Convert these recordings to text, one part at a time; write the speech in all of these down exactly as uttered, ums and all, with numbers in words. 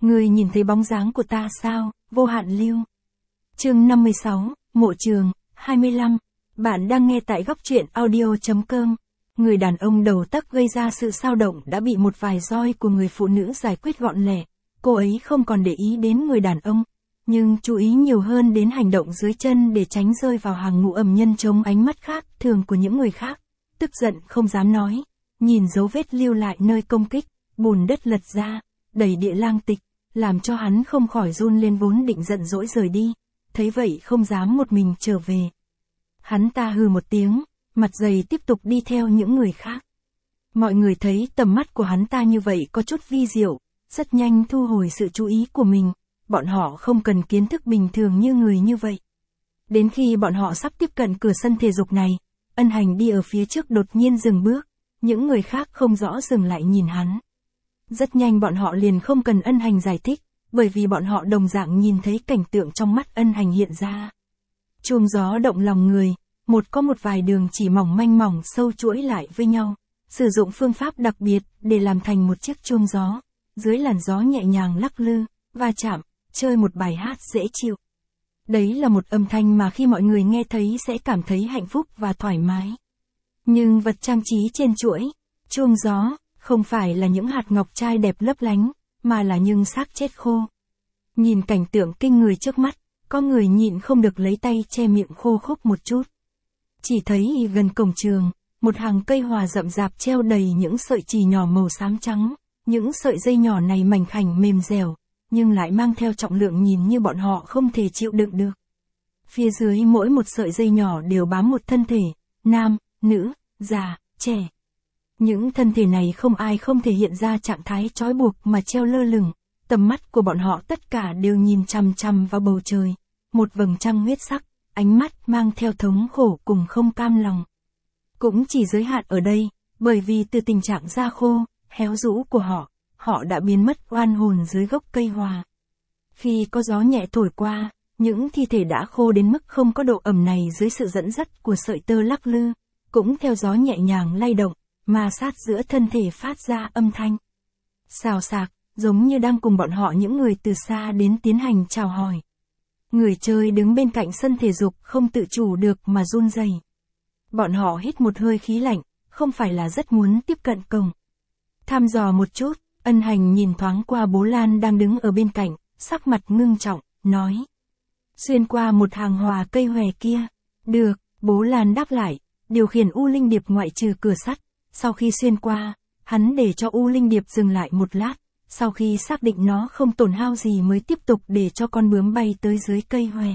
Ngươi nhìn thấy bóng dáng của ta sao, Vô Hạn Lưu. Chương năm mươi sáu, Mộ Trường, hai mươi lăm. Bạn đang nghe tại góc truyện audio.com. Người đàn ông đầu tắc gây ra sự xao động đã bị một vài roi của người phụ nữ giải quyết gọn lẹ. Cô ấy không còn để ý đến người đàn ông, nhưng chú ý nhiều hơn đến hành động dưới chân để tránh rơi vào hàng ngũ ẩm nhân chống ánh mắt khác thường của những người khác. Tức giận không dám nói, nhìn dấu vết lưu lại nơi công kích, bùn đất lật ra, đầy địa lang tịch, làm cho hắn không khỏi run lên vốn định giận dỗi rời đi, thấy vậy không dám một mình trở về. Hắn ta hừ một tiếng, mặt dày tiếp tục đi theo những người khác. Mọi người thấy tầm mắt của hắn ta như vậy có chút vi diệu, rất nhanh thu hồi sự chú ý của mình, bọn họ không cần kiến thức bình thường như người như vậy. Đến khi bọn họ sắp tiếp cận cửa sân thể dục này, Ân Hành đi ở phía trước đột nhiên dừng bước, những người khác không rõ dừng lại nhìn hắn. Rất nhanh bọn họ liền không cần Ân Hành giải thích, bởi vì bọn họ đồng dạng nhìn thấy cảnh tượng trong mắt Ân Hành hiện ra. Chuông gió động lòng người, một có một vài đường chỉ mỏng manh mỏng sâu chuỗi lại với nhau, sử dụng phương pháp đặc biệt để làm thành một chiếc chuông gió, dưới làn gió nhẹ nhàng lắc lư, va chạm, chơi một bài hát dễ chịu. Đấy là một âm thanh mà khi mọi người nghe thấy sẽ cảm thấy hạnh phúc và thoải mái. Nhưng vật trang trí trên chuỗi, chuông gió, không phải là những hạt ngọc trai đẹp lấp lánh, mà là những xác chết khô. Nhìn cảnh tượng kinh người trước mắt, có người nhịn không được lấy tay che miệng khô khốc một chút. Chỉ thấy gần cổng trường, một hàng cây hòa rậm rạp treo đầy những sợi chì nhỏ màu xám trắng, những sợi dây nhỏ này mảnh khảnh mềm dẻo, nhưng lại mang theo trọng lượng nhìn như bọn họ không thể chịu đựng được. Phía dưới mỗi một sợi dây nhỏ đều bám một thân thể, nam, nữ, già, trẻ. Những thân thể này không ai không thể hiện ra trạng thái trói buộc mà treo lơ lửng, tầm mắt của bọn họ tất cả đều nhìn chằm chằm vào bầu trời, một vầng trăng huyết sắc, ánh mắt mang theo thống khổ cùng không cam lòng. Cũng chỉ giới hạn ở đây, bởi vì từ tình trạng da khô, héo rũ của họ, họ đã biến mất oan hồn dưới gốc cây hòa. Khi có gió nhẹ thổi qua, những thi thể đã khô đến mức không có độ ẩm này dưới sự dẫn dắt của sợi tơ lắc lư, cũng theo gió nhẹ nhàng lay động, mà sát giữa thân thể phát ra âm thanh xào xạc, giống như đang cùng bọn họ những người từ xa đến tiến hành chào hỏi. Người chơi đứng bên cạnh sân thể dục không tự chủ được mà run rẩy. Bọn họ hít một hơi khí lạnh, không phải là rất muốn tiếp cận cổng. Thăm dò một chút, Ân Hành nhìn thoáng qua Bố Lan đang đứng ở bên cạnh, sắc mặt ngưng trọng, nói. Xuyên qua một hàng hòa cây hòe kia. Được, Bố Lan đáp lại, điều khiển U Linh Điệp ngoại trừ cửa sắt. Sau khi xuyên qua, hắn để cho U Linh Điệp dừng lại một lát, sau khi xác định nó không tổn hao gì mới tiếp tục để cho con bướm bay tới dưới cây hòe.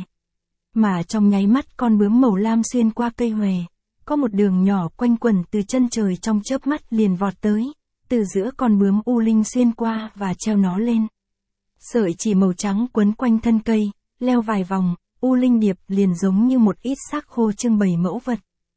Mà trong nháy mắt con bướm màu lam xuyên qua cây hòe, có một đường nhỏ quanh quẩn từ chân trời trong chớp mắt liền vọt tới, từ giữa con bướm U Linh xuyên qua và treo nó lên. Sợi chỉ màu trắng quấn quanh thân cây, leo vài vòng, U Linh Điệp liền giống như một ít xác khô trưng bày mẫu vật.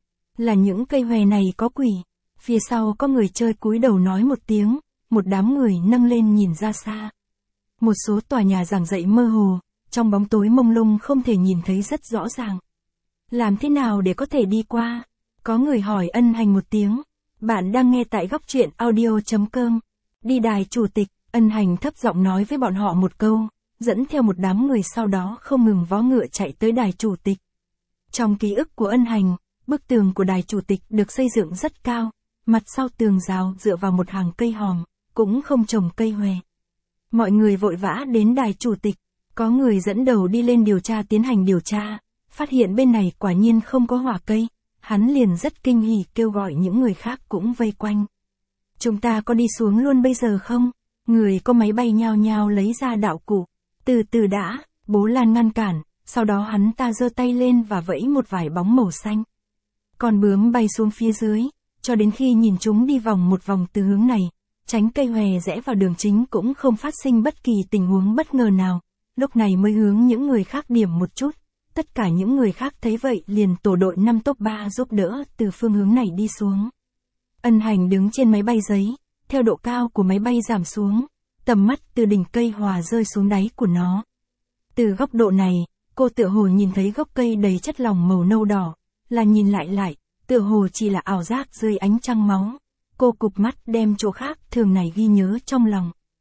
Là những cây hòe này có quỷ. Phía sau có người chơi cúi đầu nói một tiếng, một đám người nâng lên nhìn ra xa. Một số tòa nhà giảng dạy mơ hồ, trong bóng tối mông lung không thể nhìn thấy rất rõ ràng. Làm thế nào để có thể đi qua? Có người hỏi Ân Hành một tiếng. Bạn đang nghe tại góc truyện audio.com. Đi đài chủ tịch, Ân Hành thấp giọng nói với bọn họ một câu, dẫn theo một đám người sau đó không ngừng vó ngựa chạy tới đài chủ tịch. Trong ký ức của Ân Hành, bức tường của đài chủ tịch được xây dựng rất cao. Mặt sau tường rào dựa vào một hàng cây hòm, cũng không trồng cây hòe. Mọi người vội vã đến đài chủ tịch, có người dẫn đầu đi lên điều tra tiến hành điều tra, phát hiện bên này quả nhiên không có hỏa cây, hắn liền rất kinh hỉ kêu gọi những người khác cũng vây quanh. Chúng ta có đi xuống luôn bây giờ không? Người có máy bay nhao nhao lấy ra đạo cụ, từ từ đã, Bố Lan ngăn cản, sau đó hắn ta giơ tay lên và vẫy một vài bóng màu xanh. Con bướm bay xuống phía dưới. Cho đến khi nhìn chúng đi vòng một vòng từ hướng này, tránh cây hòe rẽ vào đường chính cũng không phát sinh bất kỳ tình huống bất ngờ nào, lúc này mới hướng những người khác điểm một chút, tất cả những người khác thấy vậy liền tổ đội năm top ba giúp đỡ từ phương hướng này đi xuống. Ân Hành đứng trên máy bay giấy, theo độ cao của máy bay giảm xuống, tầm mắt từ đỉnh cây hòa rơi xuống đáy của nó. Từ góc độ này, cô tựa hồ nhìn thấy gốc cây đầy chất lỏng màu nâu đỏ, là nhìn lại lại. Tựa hồ chỉ là ảo giác dưới ánh trăng máu. Cô cụp mắt đem chỗ khác thường này ghi nhớ trong lòng.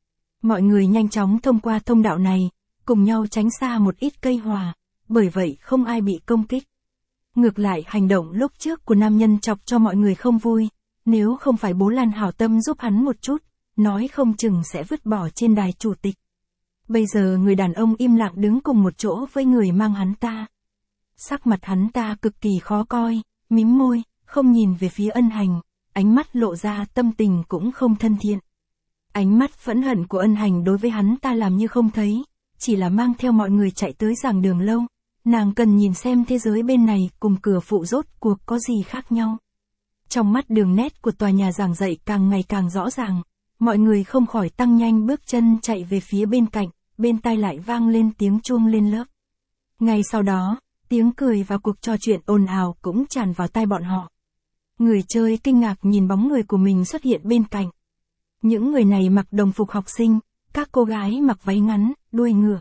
Mọi người nhanh chóng thông qua thông đạo này, cùng nhau tránh xa một ít cây hòa, bởi vậy không ai bị công kích. Ngược lại hành động lúc trước của nam nhân chọc cho mọi người không vui, nếu không phải bố Lan hảo tâm giúp hắn một chút, nói không chừng sẽ vứt bỏ trên đài chủ tịch. Bây giờ người đàn ông im lặng đứng cùng một chỗ với người mang hắn ta. Sắc mặt hắn ta cực kỳ khó coi, mím môi, không nhìn về phía Ân Hành, ánh mắt lộ ra tâm tình cũng không thân thiện. Ánh mắt phẫn hận của Ân Hành đối với hắn ta làm như không thấy, chỉ là mang theo mọi người chạy tới giảng đường lâu. Nàng cần nhìn xem thế giới bên này cùng cửa phụ rốt cuộc có gì khác nhau. Trong mắt đường nét của tòa nhà giảng dạy càng ngày càng rõ ràng, mọi người không khỏi tăng nhanh bước chân chạy về phía bên cạnh, bên tai lại vang lên tiếng chuông lên lớp. Ngay sau đó, tiếng cười và cuộc trò chuyện ồn ào cũng tràn vào tai bọn họ. Người chơi kinh ngạc nhìn bóng người của mình xuất hiện bên cạnh. Những người này mặc đồng phục học sinh, các cô gái mặc váy ngắn, đuôi ngựa,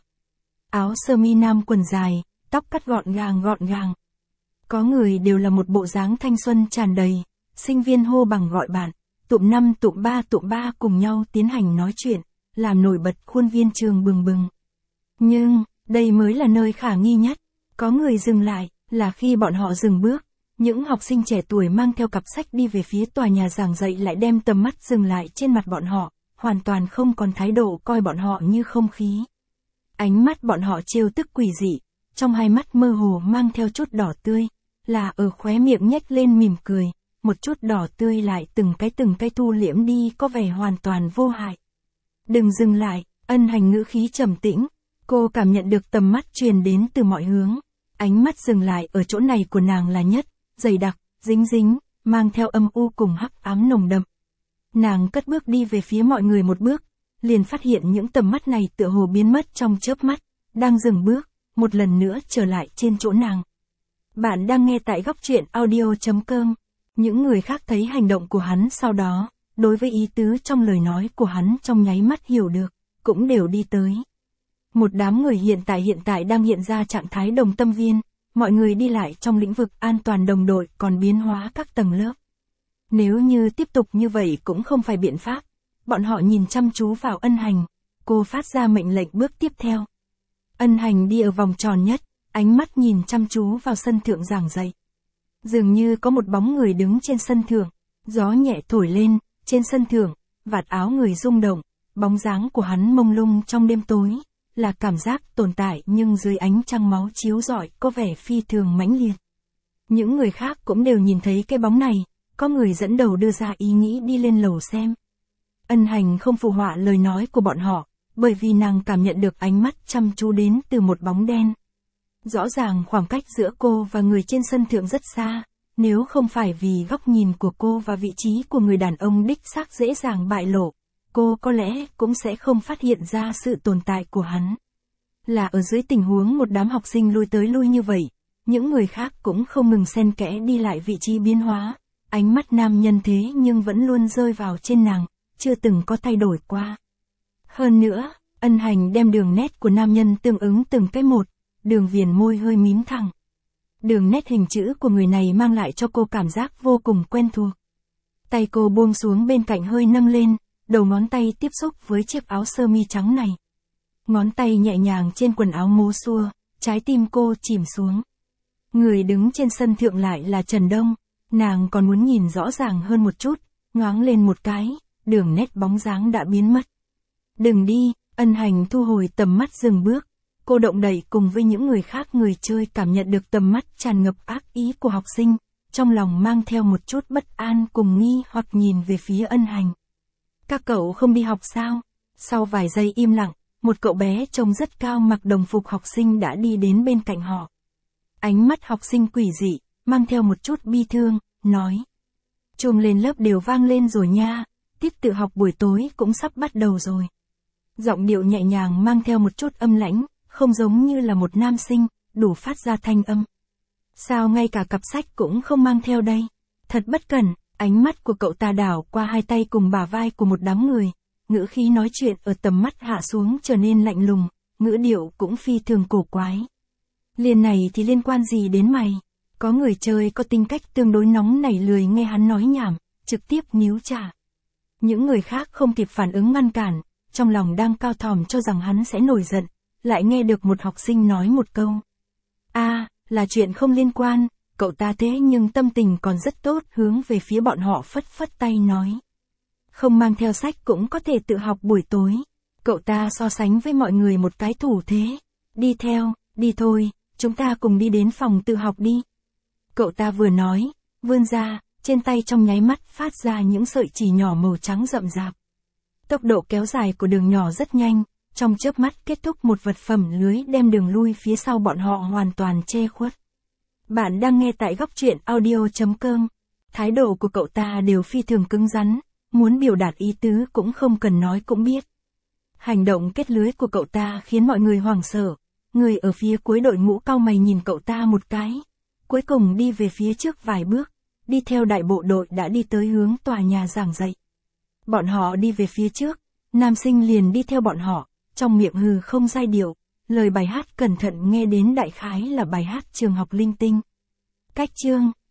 áo sơ mi nam quần dài, tóc cắt gọn gàng gọn gàng. Có người đều là một bộ dáng thanh xuân tràn đầy, sinh viên hô bằng gọi bạn, tụm năm tụm ba tụm ba cùng nhau tiến hành nói chuyện, làm nổi bật khuôn viên trường bừng bừng. Nhưng, đây mới là nơi khả nghi nhất. Có người dừng lại, là khi bọn họ dừng bước, những học sinh trẻ tuổi mang theo cặp sách đi về phía tòa nhà giảng dạy lại đem tầm mắt dừng lại trên mặt bọn họ, hoàn toàn không còn thái độ coi bọn họ như không khí. Ánh mắt bọn họ trêu tức quỷ dị, trong hai mắt mơ hồ mang theo chút đỏ tươi, là ở khóe miệng nhếch lên mỉm cười, một chút đỏ tươi lại từng cái từng cái thu liễm đi có vẻ hoàn toàn vô hại. Đừng dừng lại, Ân Hành ngữ khí trầm tĩnh, cô cảm nhận được tầm mắt truyền đến từ mọi hướng. Ánh mắt dừng lại ở chỗ này của nàng là nhất, dày đặc, dính dính, mang theo âm u cùng hắc ám nồng đậm. Nàng cất bước đi về phía mọi người một bước, liền phát hiện những tầm mắt này tựa hồ biến mất trong chớp mắt, đang dừng bước, một lần nữa trở lại trên chỗ nàng. Bạn đang nghe tại góc truyện audio chấm com. Những người khác thấy hành động của hắn sau đó, đối với ý tứ trong lời nói của hắn trong nháy mắt hiểu được, cũng đều đi tới. Một đám người hiện tại hiện tại đang hiện ra trạng thái đồng tâm viên, mọi người đi lại trong lĩnh vực an toàn đồng đội còn biến hóa các tầng lớp. Nếu như tiếp tục như vậy cũng không phải biện pháp, bọn họ nhìn chăm chú vào Ân Hành, cô phát ra mệnh lệnh bước tiếp theo. Ân Hành đi ở vòng tròn nhất, ánh mắt nhìn chăm chú vào sân thượng giảng dạy. Dường như có một bóng người đứng trên sân thượng, gió nhẹ thổi lên, trên sân thượng, vạt áo người rung động, bóng dáng của hắn mông lung trong đêm tối, là cảm giác tồn tại nhưng dưới ánh trăng máu chiếu rọi có vẻ phi thường mãnh liệt. Những người khác cũng đều nhìn thấy cái bóng này, có người dẫn đầu đưa ra ý nghĩ đi lên lầu xem. Ân Hành không phụ họa lời nói của bọn họ, bởi vì nàng cảm nhận được ánh mắt chăm chú đến từ một bóng đen. Rõ ràng khoảng cách giữa cô và người trên sân thượng rất xa, nếu không phải vì góc nhìn của cô và vị trí của người đàn ông đích xác dễ dàng bại lộ, cô có lẽ cũng sẽ không phát hiện ra sự tồn tại của hắn. Là ở dưới tình huống một đám học sinh lui tới lui như vậy, những người khác cũng không ngừng xen kẽ đi lại vị trí biến hóa, ánh mắt nam nhân thế nhưng vẫn luôn rơi vào trên nàng, chưa từng có thay đổi qua. Hơn nữa, Ân Hành đem đường nét của nam nhân tương ứng từng cái một, đường viền môi hơi mím thẳng. Đường nét hình chữ của người này mang lại cho cô cảm giác vô cùng quen thuộc. Tay cô buông xuống bên cạnh hơi nâng lên, đầu ngón tay tiếp xúc với chiếc áo sơ mi trắng này. Ngón tay nhẹ nhàng trên quần áo mố xua, trái tim cô chìm xuống. Người đứng trên sân thượng lại là Trần Đông, nàng còn muốn nhìn rõ ràng hơn một chút, nhoáng lên một cái, đường nét bóng dáng đã biến mất. Đừng đi, Ân Hành thu hồi tầm mắt dừng bước, cô động đậy cùng với những người khác người chơi cảm nhận được tầm mắt tràn ngập ác ý của học sinh, trong lòng mang theo một chút bất an cùng nghi hoặc nhìn về phía Ân Hành. Các cậu không đi học sao? Sau vài giây im lặng, một cậu bé trông rất cao mặc đồng phục học sinh đã đi đến bên cạnh họ. Ánh mắt học sinh quỷ dị, mang theo một chút bi thương, nói. Chuông lên lớp đều vang lên rồi nha, tiết tự học buổi tối cũng sắp bắt đầu rồi. Giọng điệu nhẹ nhàng mang theo một chút âm lãnh, không giống như là một nam sinh, đủ phát ra thanh âm. Sao ngay cả cặp sách cũng không mang theo đây? Thật bất cẩn, ánh mắt của cậu ta đảo qua hai tay cùng bả vai của một đám người, ngữ khí nói chuyện ở tầm mắt hạ xuống trở nên lạnh lùng, ngữ điệu cũng phi thường cổ quái. Liền này thì liên quan gì đến mày? Có người chơi có tính cách tương đối nóng nảy lười nghe hắn nói nhảm, trực tiếp níu trả. Những người khác không kịp phản ứng ngăn cản, trong lòng đang cao thòm cho rằng hắn sẽ nổi giận, lại nghe được một học sinh nói một câu. A, à, là chuyện không liên quan, cậu ta thế nhưng tâm tình còn rất tốt, hướng về phía bọn họ phất phất tay nói. Không mang theo sách cũng có thể tự học buổi tối. Cậu ta so sánh với mọi người một cái thủ thế. Đi theo, đi thôi, chúng ta cùng đi đến phòng tự học đi. Cậu ta vừa nói, vươn ra, trên tay trong nháy mắt phát ra những sợi chỉ nhỏ màu trắng rậm rạp. Tốc độ kéo dài của đường nhỏ rất nhanh, trong chớp mắt kết thúc một vật phẩm lưới đem đường lui phía sau bọn họ hoàn toàn che khuất. Bạn đang nghe tại góc truyện audio chấm com. Thái độ của cậu ta đều phi thường cứng rắn, muốn biểu đạt ý tứ cũng không cần nói cũng biết. Hành động kết lưới của cậu ta khiến mọi người hoảng sợ, người ở phía cuối đội ngũ cau mày nhìn cậu ta một cái, cuối cùng đi về phía trước vài bước, đi theo đại bộ đội đã đi tới hướng tòa nhà giảng dạy. Bọn họ đi về phía trước, nam sinh liền đi theo bọn họ, trong miệng hừ không giai điệu, lời bài hát cẩn thận nghe đến đại khái là bài hát trường học linh tinh. Cách chương